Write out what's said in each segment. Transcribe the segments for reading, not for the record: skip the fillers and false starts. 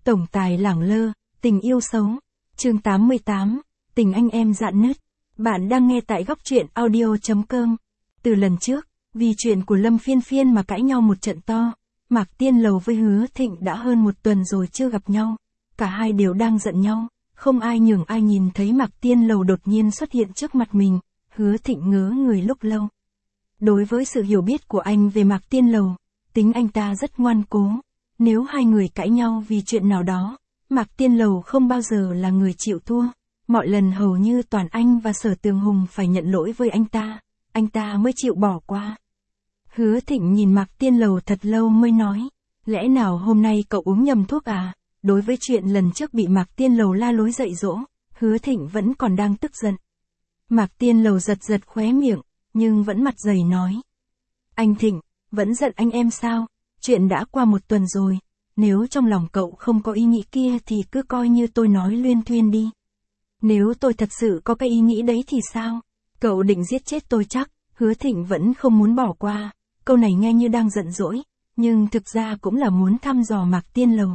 Tổng tài lẳng lơ, tình yêu xấu. Chương 88, tình anh em rạn nứt. Bạn đang nghe tại góc truyện audio.com. Từ lần trước, vì chuyện của Lâm Phiên Phiên mà cãi nhau một trận to, Mạc Tiên Lầu với Hứa Thịnh đã hơn một tuần rồi chưa gặp nhau. Cả hai đều đang giận nhau, không ai nhường ai. Nhìn thấy Mạc Tiên Lầu đột nhiên xuất hiện trước mặt mình, Hứa Thịnh ngớ người lúc lâu. Đối với sự hiểu biết của anh về Mạc Tiên Lầu, tính anh ta rất ngoan cố. Nếu hai người cãi nhau vì chuyện nào đó, Mạc Tiên Lầu không bao giờ là người chịu thua. Mọi lần hầu như toàn anh và Sở Tường Hùng phải nhận lỗi với anh ta mới chịu bỏ qua. Hứa Thịnh nhìn Mạc Tiên Lầu thật lâu mới nói, lẽ nào hôm nay cậu uống nhầm thuốc à? Đối với chuyện lần trước bị Mạc Tiên Lầu la lối dạy dỗ, Hứa Thịnh vẫn còn đang tức giận. Mạc Tiên Lầu giật giật khóe miệng, nhưng vẫn mặt dày nói. Anh Thịnh, vẫn giận anh em sao? Chuyện đã qua một tuần rồi, nếu trong lòng cậu không có ý nghĩ kia thì cứ coi như tôi nói luyên thuyên đi. Nếu tôi thật sự có cái ý nghĩ đấy thì sao? Cậu định giết chết tôi chắc? Hứa Thịnh vẫn không muốn bỏ qua, câu này nghe như đang giận dỗi, nhưng thực ra cũng là muốn thăm dò Mạc Tiên Lầu.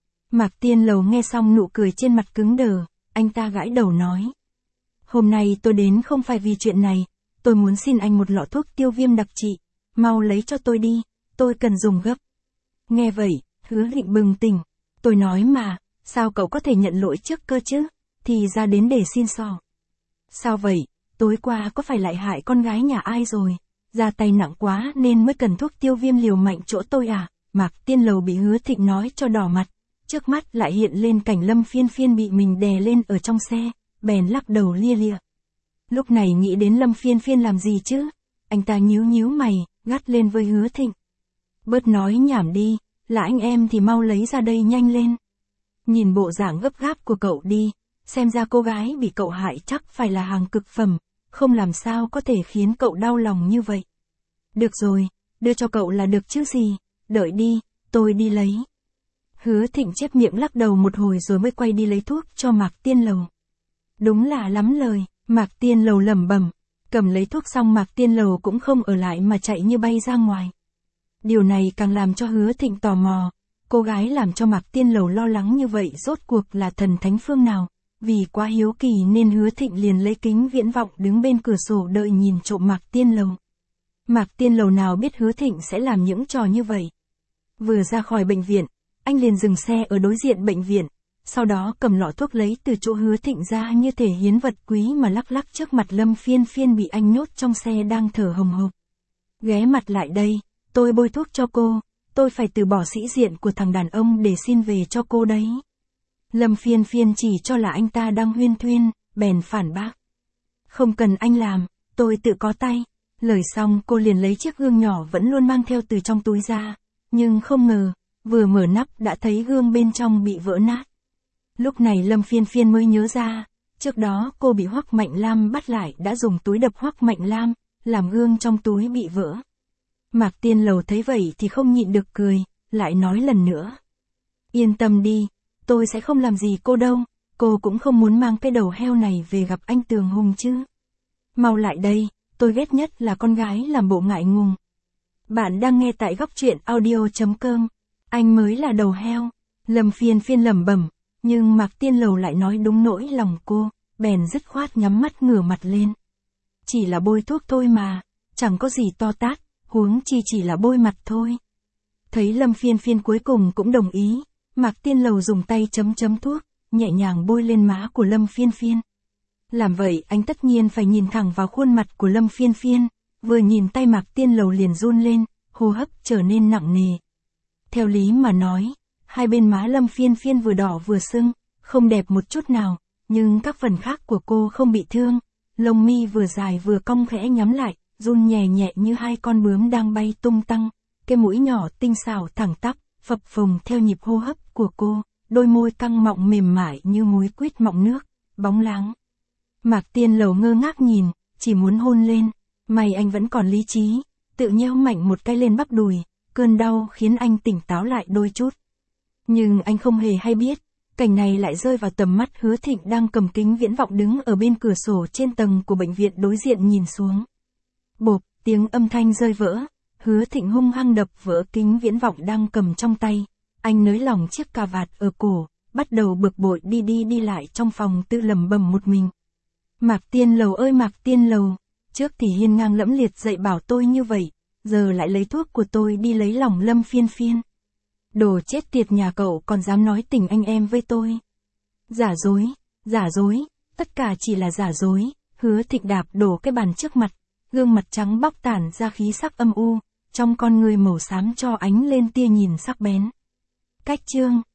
Mạc Tiên Lầu nghe xong nụ cười trên mặt cứng đờ, anh ta gãi đầu nói. Hôm nay tôi đến không phải vì chuyện này, tôi muốn xin anh một lọ thuốc tiêu viêm đặc trị, mau lấy cho tôi đi, tôi cần dùng gấp. Nghe vậy, Hứa Thịnh bừng tỉnh, tôi nói mà, sao cậu có thể nhận lỗi trước cơ chứ, thì ra đến để xin xỏ. Sao vậy, tối qua có phải lại hại con gái nhà ai rồi, ra tay nặng quá nên mới cần thuốc tiêu viêm liều mạnh chỗ tôi à? Mạc Tiên Lầu bị Hứa Thịnh nói cho đỏ mặt, trước mắt lại hiện lên cảnh Lâm Phiên Phiên bị mình đè lên ở trong xe, bèn lắc đầu lia lịa. Lúc này nghĩ đến Lâm Phiên Phiên làm gì chứ? Anh ta nhíu mày, gắt lên với Hứa Thịnh. Bớt nói nhảm đi, là anh em thì mau lấy ra đây nhanh lên. Nhìn bộ dạng gấp gáp của cậu đi, xem ra cô gái bị cậu hại chắc phải là hàng cực phẩm, không làm sao có thể khiến cậu đau lòng như vậy. Được rồi, đưa cho cậu là được chứ gì, đợi đi, tôi đi lấy. Hứa Thịnh chép miệng lắc đầu một hồi rồi mới quay đi lấy thuốc cho Mạc Tiên Lầu. Đúng là lắm lời, Mạc Tiên Lầu lẩm bẩm, cầm lấy thuốc xong Mạc Tiên Lầu cũng không ở lại mà chạy như bay ra ngoài. Điều này càng làm cho Hứa Thịnh tò mò, cô gái làm cho Mạc Tiên Lầu lo lắng như vậy rốt cuộc là thần thánh phương nào, vì quá hiếu kỳ nên Hứa Thịnh liền lấy kính viễn vọng đứng bên cửa sổ đợi nhìn trộm Mạc Tiên Lầu. Mạc Tiên Lầu nào biết Hứa Thịnh sẽ làm những trò như vậy. Vừa ra khỏi bệnh viện, anh liền dừng xe ở đối diện bệnh viện, sau đó cầm lọ thuốc lấy từ chỗ Hứa Thịnh ra như thể hiến vật quý mà lắc lắc trước mặt Lâm Phiên Phiên bị anh nhốt trong xe đang thở hồng hộc. Ghé mặt lại đây, tôi bôi thuốc cho cô, tôi phải từ bỏ sĩ diện của thằng đàn ông để xin về cho cô đấy. Lâm Phiên Phiên chỉ cho là anh ta đang huyên thuyên, bèn phản bác. Không cần anh làm, tôi tự có tay. Lời xong cô liền lấy chiếc gương nhỏ vẫn luôn mang theo từ trong túi ra, nhưng không ngờ, vừa mở nắp đã thấy gương bên trong bị vỡ nát. Lúc này Lâm Phiên Phiên mới nhớ ra, trước đó cô bị Hoắc Mạnh Lam bắt lại đã dùng túi đập Hoắc Mạnh Lam, làm gương trong túi bị vỡ. Mạc Tiên Lầu thấy vậy thì không nhịn được cười, lại nói lần nữa. Yên tâm đi, tôi sẽ không làm gì cô đâu, cô cũng không muốn mang cái đầu heo này về gặp anh Tường Hùng chứ. Mau lại đây, tôi ghét nhất là con gái làm bộ ngại ngùng. Bạn đang nghe tại góc truyện audio.com, anh mới là đầu heo. Lâm Phiên Phiên lẩm bẩm, nhưng Mạc Tiên Lầu lại nói đúng nỗi lòng cô, bèn dứt khoát nhắm mắt ngửa mặt lên. Chỉ là bôi thuốc thôi mà, chẳng có gì to tát, huống chi chỉ là bôi mặt thôi. Thấy Lâm Phiên Phiên cuối cùng cũng đồng ý, Mạc Tiên Lầu dùng tay chấm thuốc, nhẹ nhàng bôi lên má của Lâm Phiên Phiên. Làm vậy anh tất nhiên phải nhìn thẳng vào khuôn mặt của Lâm Phiên Phiên, vừa nhìn tay Mạc Tiên Lầu liền run lên, hô hấp trở nên nặng nề. Theo lý mà nói, hai bên má Lâm Phiên Phiên vừa đỏ vừa sưng, không đẹp một chút nào, nhưng các phần khác của cô không bị thương, lông mi vừa dài vừa cong khẽ nhắm lại, run nhẹ nhẹ như hai con bướm đang bay tung tăng, cái mũi nhỏ tinh xảo thẳng tắp, phập phồng theo nhịp hô hấp của cô, đôi môi căng mọng mềm mại như múi quýt mọng nước, bóng láng. Mạc Tiên Lầu ngơ ngác nhìn, chỉ muốn hôn lên, may anh vẫn còn lý trí, tự nhéo mạnh một cái lên bắp đùi, cơn đau khiến anh tỉnh táo lại đôi chút. Nhưng anh không hề hay biết, cảnh này lại rơi vào tầm mắt Hứa Thịnh đang cầm kính viễn vọng đứng ở bên cửa sổ trên tầng của bệnh viện đối diện nhìn xuống. Bộp, tiếng âm thanh rơi vỡ, Hứa Thịnh hung hăng đập vỡ kính viễn vọng đang cầm trong tay, Anh nới lỏng chiếc cà vạt ở cổ, bắt đầu bực bội đi lại trong phòng tự lẩm bẩm một mình. Mạc Tiên Lầu ơi Mạc Tiên Lầu, trước thì hiên ngang lẫm liệt dạy bảo tôi như vậy, giờ lại lấy thuốc của tôi đi lấy lòng Lâm Phiên Phiên. Đồ chết tiệt nhà cậu còn dám nói tình anh em với tôi. Giả dối, tất cả chỉ là giả dối. Hứa Thịnh đạp đổ cái bàn trước mặt, gương mặt trắng bóc tản ra khí sắc âm u, trong con người màu xám cho ánh lên tia nhìn sắc bén. Cách chương